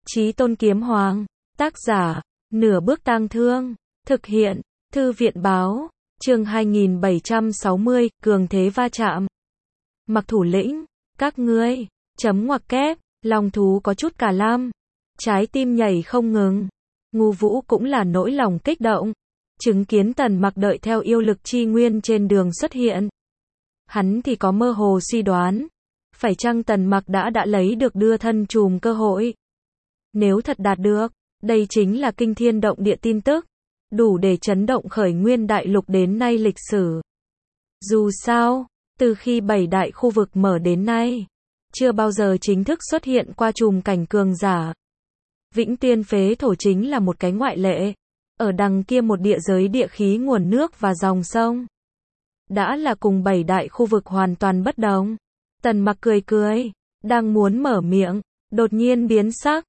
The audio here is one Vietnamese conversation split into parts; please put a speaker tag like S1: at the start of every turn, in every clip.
S1: Chí Tôn Kiếm Hoàng. Tác giả, Nửa Bước Tang Thương. Thực hiện, Thư viện báo. Chương 2760, Cường Thế Va Chạm. Mặc thủ lĩnh, các ngươi, chấm ngoặc kép, lòng thú có chút cả lam. Trái tim nhảy không ngừng. Ngu Vũ cũng là nỗi lòng kích động. Chứng kiến Tần Mặc đợi theo yêu lực chi nguyên trên đường xuất hiện. Hắn thì có mơ hồ suy đoán. Phải chăng Tần Mặc đã lấy được đưa thân trùm cơ hội? Nếu thật đạt được, đây chính là kinh thiên động địa tin tức. Đủ để chấn động khởi nguyên đại lục đến nay lịch sử. Dù sao, từ khi 7 đại khu vực mở đến nay, chưa bao giờ chính thức xuất hiện qua trùm cảnh cường giả. Vĩnh Tuyên Phế Thổ chính là một cái ngoại lệ. Ở đằng kia một địa giới địa khí nguồn nước và dòng sông. Đã là cùng 7 đại khu vực hoàn toàn bất đồng. Tần Mặc cười cười, đang muốn mở miệng, đột nhiên biến sắc,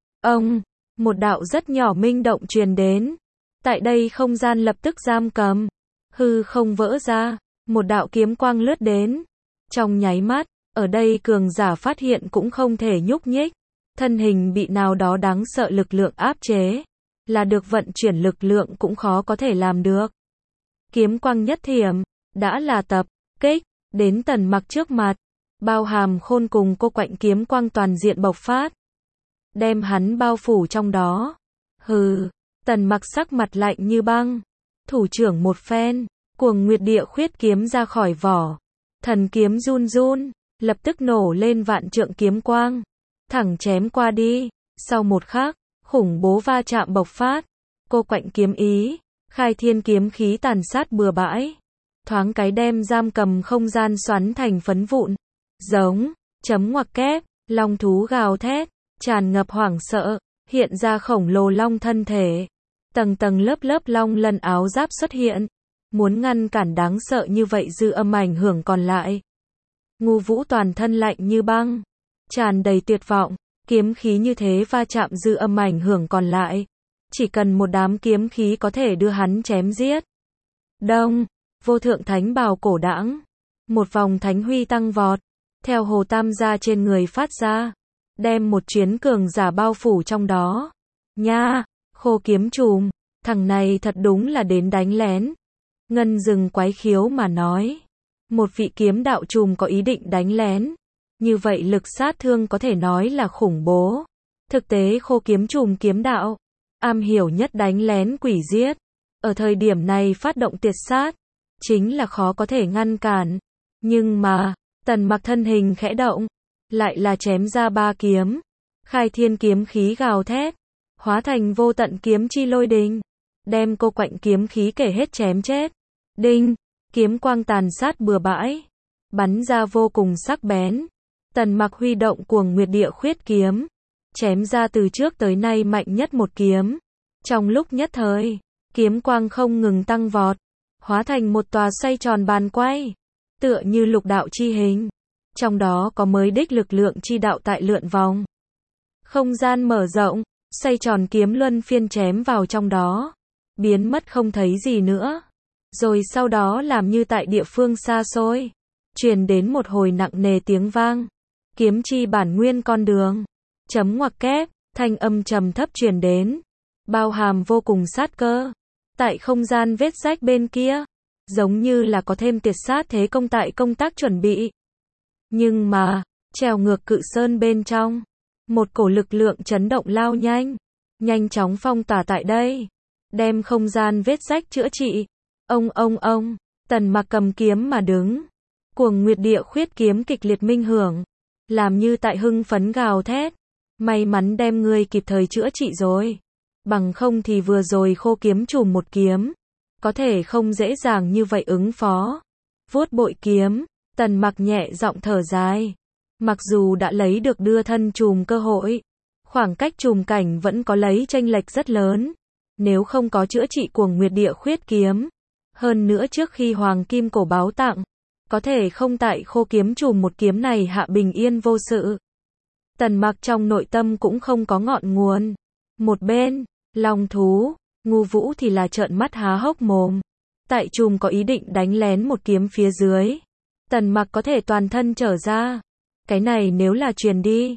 S1: một đạo rất nhỏ minh động truyền đến. Tại đây không gian lập tức giam cầm, hư không vỡ ra, một đạo kiếm quang lướt đến. Trong nháy mắt, ở đây cường giả phát hiện cũng không thể nhúc nhích, thân hình bị nào đó đáng sợ lực lượng áp chế, là được vận chuyển lực lượng cũng khó có thể làm được. Kiếm quang nhất thiểm, đã là tập kích đến Tần Mặc trước mặt, bao hàm khôn cùng cô quạnh kiếm quang toàn diện bộc phát, đem hắn bao phủ trong đó. Hừ, Tần Mặc sắc mặt lạnh như băng, thủ trưởng một phen, Cuồng Nguyệt Địa Khuyết kiếm ra khỏi vỏ, thần kiếm run run, lập tức nổ lên vạn trượng kiếm quang, thẳng chém qua đi. Sau một khắc, khủng bố va chạm bộc phát, cô quạnh kiếm ý, khai thiên kiếm khí tàn sát bừa bãi, thoáng cái đem giam cầm không gian xoắn thành phấn vụn. Giống, chấm ngoặc kép, long thú gào thét, tràn ngập hoảng sợ, hiện ra khổng lồ long thân thể. Tầng tầng lớp lớp long lân áo giáp xuất hiện, muốn ngăn cản đáng sợ như vậy dư âm ảnh hưởng còn lại. Ngu Vũ toàn thân lạnh như băng, tràn đầy tuyệt vọng, kiếm khí như thế va chạm dư âm ảnh hưởng còn lại. Chỉ cần một đám kiếm khí có thể đưa hắn chém giết. Đông, vô thượng thánh bào cổ đãng, một vòng thánh huy tăng vọt, theo hồ tam gia trên người phát ra, đem một chuyến cường giả bao phủ trong đó. Nha, khô kiếm trùm, thằng này thật đúng là đến đánh lén. Ngân Dừng quái khiếu mà nói, một vị kiếm đạo trùm có ý định đánh lén, như vậy lực sát thương có thể nói là khủng bố. Thực tế khô kiếm trùm kiếm đạo, am hiểu nhất đánh lén quỷ giết, ở thời điểm này phát động tuyệt sát, chính là khó có thể ngăn cản. Nhưng mà, Tần Mặc thân hình khẽ động, lại là chém ra 3 kiếm, khai thiên kiếm khí gào thét, hóa thành vô tận kiếm chi lôi đình, đem cô quạnh kiếm khí kể hết chém chết. Đinh, kiếm quang tàn sát bừa bãi, bắn ra vô cùng sắc bén. Tần Mặc huy động Cuồng Nguyệt Địa Khuyết kiếm, chém ra từ trước tới nay mạnh nhất một kiếm. Trong lúc nhất thời, kiếm quang không ngừng tăng vọt, hóa thành một tòa xoay tròn bàn quay, tựa như lục đạo chi hình. Trong đó có mới đích lực lượng chi đạo tại lượn vòng. Không gian mở rộng, xoay tròn kiếm luân phiên chém vào trong đó, biến mất không thấy gì nữa. Rồi sau đó làm như tại địa phương xa xôi, truyền đến một hồi nặng nề tiếng vang. Kiếm chi bản nguyên con đường, chấm ngoặc kép, thanh âm trầm thấp truyền đến, bao hàm vô cùng sát cơ. Tại không gian vết rách bên kia, giống như là có thêm tuyệt sát thế công tại công tác chuẩn bị. Nhưng mà, trèo ngược cự sơn bên trong, một cổ lực lượng chấn động lao nhanh, nhanh chóng phong tỏa tại đây, đem không gian vết rách chữa trị. Ông, Tần Mặc cầm kiếm mà đứng, Cuồng Nguyệt Địa Khuyết kiếm kịch liệt minh hưởng, làm như tại hưng phấn gào thét, may mắn đem ngươi kịp thời chữa trị rồi, bằng không thì vừa rồi khô kiếm trùm một kiếm, có thể không dễ dàng như vậy ứng phó. Vuốt bội kiếm, Tần Mặc nhẹ giọng thở dài, mặc dù đã lấy được đưa thân trùm cơ hội, khoảng cách trùm cảnh vẫn có lấy chênh lệch rất lớn. Nếu không có chữa trị Cuồng Nguyệt Địa Khuyết kiếm, hơn nữa trước khi Hoàng Kim Cổ báo tặng, có thể không tại khô kiếm trùm một kiếm này hạ bình yên vô sự. Tần Mặc trong nội tâm cũng không có ngọn nguồn. Một bên, long thú, Ngu Vũ thì là trợn mắt há hốc mồm. Tại trùm có ý định đánh lén một kiếm phía dưới, Tần Mặc có thể toàn thân trở ra. Cái này nếu là truyền đi,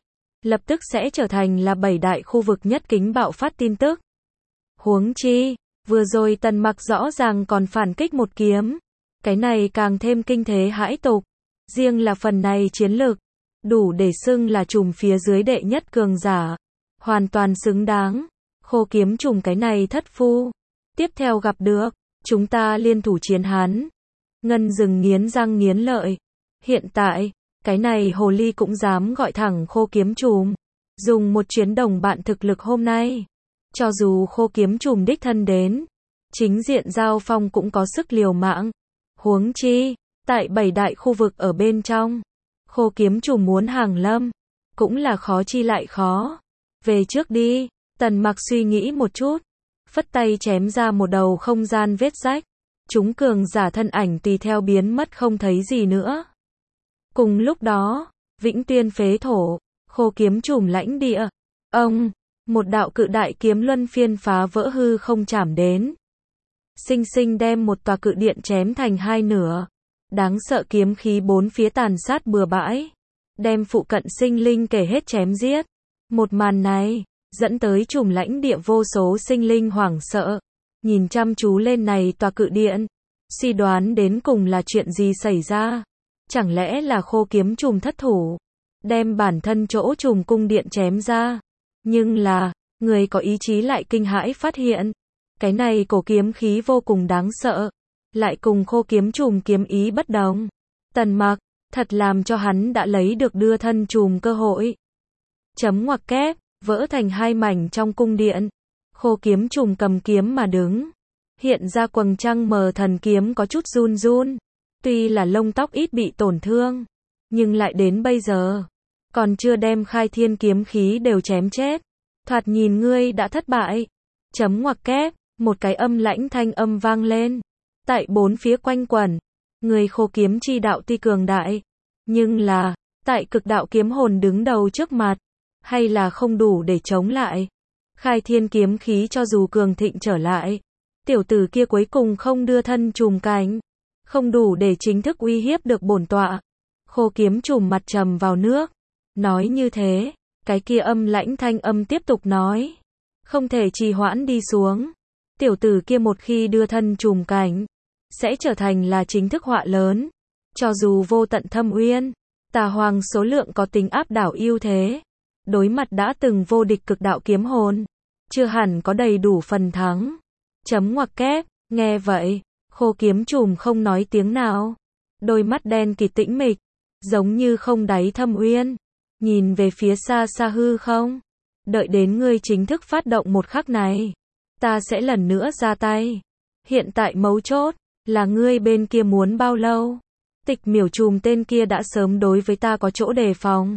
S1: lập tức sẽ trở thành là 7 đại khu vực nhất kính bạo phát tin tức. Huống chi, vừa rồi Tần Mặc rõ ràng còn phản kích một kiếm. Cái này càng thêm kinh thế hãi tục. Riêng là phần này chiến lực, đủ để xưng là trùm phía dưới đệ nhất cường giả. Hoàn toàn xứng đáng. Khô kiếm trùm cái này thất phu. Tiếp theo gặp được, chúng ta liên thủ chiến hắn. Ngân Dừng nghiến răng nghiến lợi. Hiện tại, cái này hồ ly cũng dám gọi thẳng khô kiếm trùm. Dùng một chuyến đồng bạn thực lực hôm nay. Cho dù khô kiếm trùm đích thân đến, chính diện giao phong cũng có sức liều mạng. Huống chi, tại 7 đại khu vực ở bên trong, khô kiếm trùm muốn hàng lâm, cũng là khó chi lại khó. Về trước đi, Tần Mặc suy nghĩ một chút, phất tay chém ra một đầu không gian vết rách. Chúng cường giả thân ảnh tùy theo biến mất không thấy gì nữa. Cùng lúc đó, Vĩnh Tuyên phế thổ, khô kiếm trùm lãnh địa. Ông, một đạo cự đại kiếm luân phiên phá vỡ hư không chạm đến. Sinh sinh đem một tòa cự điện chém thành hai nửa. Đáng sợ kiếm khí bốn phía tàn sát bừa bãi. Đem phụ cận sinh linh kể hết chém giết. Một màn này, dẫn tới trùm lãnh địa vô số sinh linh hoảng sợ. Nhìn chăm chú lên này tòa cự điện. Suy đoán đến cùng là chuyện gì xảy ra. Chẳng lẽ là khô kiếm trùm thất thủ. Đem bản thân chỗ trùm cung điện chém ra. Nhưng là, người có ý chí lại kinh hãi phát hiện. Cái này cổ kiếm khí vô cùng đáng sợ. Lại cùng khô kiếm trùm kiếm ý bất đồng. Tần Mặc, thật làm cho hắn đã lấy được đưa thân trùm cơ hội. Chấm ngoặc kép, vỡ thành hai mảnh trong cung điện. Khô kiếm trùm cầm kiếm mà đứng. Hiện ra quầng trăng mờ thần kiếm có chút run run. Tuy là lông tóc ít bị tổn thương. Nhưng lại đến bây giờ. Còn chưa đem khai thiên kiếm khí đều chém chết. Thoạt nhìn ngươi đã thất bại. Chấm ngoặc kép, một cái âm lãnh thanh âm vang lên. Tại bốn phía quanh quẩn. Người khô kiếm chi đạo tuy cường đại. Nhưng là, tại cực đạo kiếm hồn đứng đầu trước mặt. Hay là không đủ để chống lại. Khai thiên kiếm khí cho dù cường thịnh trở lại. Tiểu tử kia cuối cùng không đưa thân trùm cánh. Không đủ để chính thức uy hiếp được bổn tọa. Khô kiếm trùm mặt trầm vào nước. Nói như thế, cái kia âm lãnh thanh âm tiếp tục nói. Không thể trì hoãn đi xuống. Tiểu tử kia một khi đưa thân trùm cảnh, sẽ trở thành là chính thức họa lớn. Cho dù vô tận thâm uyên, tà hoàng số lượng có tính áp đảo ưu thế. Đối mặt đã từng vô địch cực đạo kiếm hồn. Chưa hẳn có đầy đủ phần thắng. Chấm ngoặc kép, nghe vậy, khô kiếm trùm không nói tiếng nào. Đôi mắt đen kịt tĩnh mịch, giống như không đáy thâm uyên. Nhìn về phía xa xa hư không. Đợi đến ngươi chính thức phát động một khắc này. Ta sẽ lần nữa ra tay. Hiện tại mấu chốt, là ngươi bên kia muốn bao lâu. Tịch miểu trùm tên kia đã sớm đối với ta có chỗ đề phòng.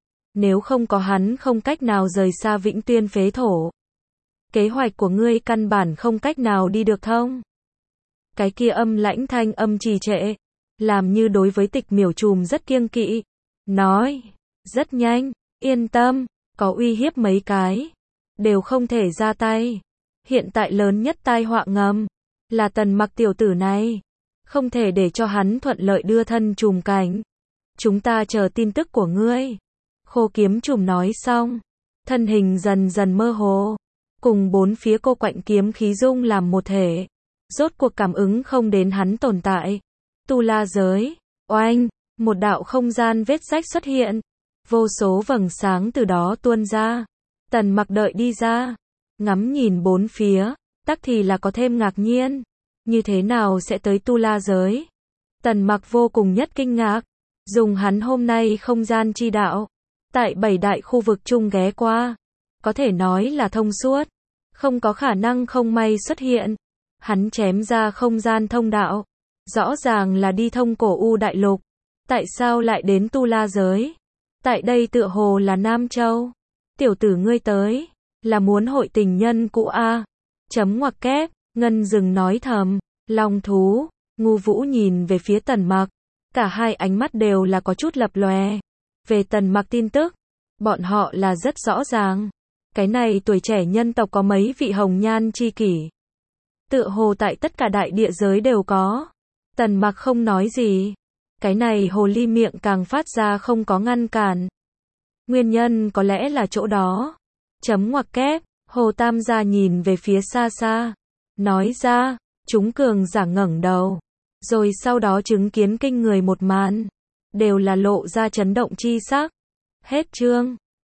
S1: Nếu không có hắn không cách nào rời xa Vĩnh Tuyên phế thổ. Kế hoạch của ngươi căn bản không cách nào đi được thông. Cái kia âm lãnh thanh âm trì trệ. Làm như đối với tịch miểu trùm rất kiêng kỵ. Nói, rất nhanh, yên tâm, có uy hiếp mấy cái. Đều không thể ra tay. Hiện tại lớn nhất tai họa ngầm. Là Tần Mặc tiểu tử này. Không thể để cho hắn thuận lợi đưa thân trùm cảnh. Chúng ta chờ tin tức của ngươi. Khô kiếm trùm nói xong. Thân hình dần dần mơ hồ. Cùng bốn phía cô quạnh kiếm khí dung làm một thể. Rốt cuộc cảm ứng không đến hắn tồn tại. Tu La giới. Oanh. Một đạo không gian vết rách xuất hiện. Vô số vầng sáng từ đó tuôn ra. Tần Mặc đợi đi ra. Ngắm nhìn bốn phía. Tắc thì là có thêm ngạc nhiên. Như thế nào sẽ tới Tu La giới? Tần Mặc vô cùng nhất kinh ngạc. Dùng hắn hôm nay không gian chi đạo. Tại 7 đại khu vực chung ghé qua. Có thể nói là thông suốt. Không có khả năng không may xuất hiện. Hắn chém ra không gian thông đạo. Rõ ràng là đi thông cổ U đại lục. Tại sao lại đến Tu La giới? Tại đây tựa hồ là Nam Châu. Tiểu tử ngươi tới. Là muốn hội tình nhân cũ a. Chấm ngoặc kép. Ngân Dừng nói thầm. Long thú. Ngu Vũ nhìn về phía Tần Mặc. Cả hai ánh mắt đều là có chút lập lòe. Về Tần Mặc tin tức. Bọn họ là rất rõ ràng. Cái này tuổi trẻ nhân tộc có mấy vị hồng nhan chi kỷ. Tựa hồ tại tất cả đại địa giới đều có. Tần Mặc không nói gì. Cái này hồ ly miệng càng phát ra không có ngăn cản. Nguyên nhân có lẽ là chỗ đó. Chấm ngoặc kép, Hồ Tam gia nhìn về phía xa xa. Nói ra, chúng cường giả ngẩng đầu. Rồi sau đó chứng kiến kinh người một màn. Đều là lộ ra chấn động chi sắc. Hết chương.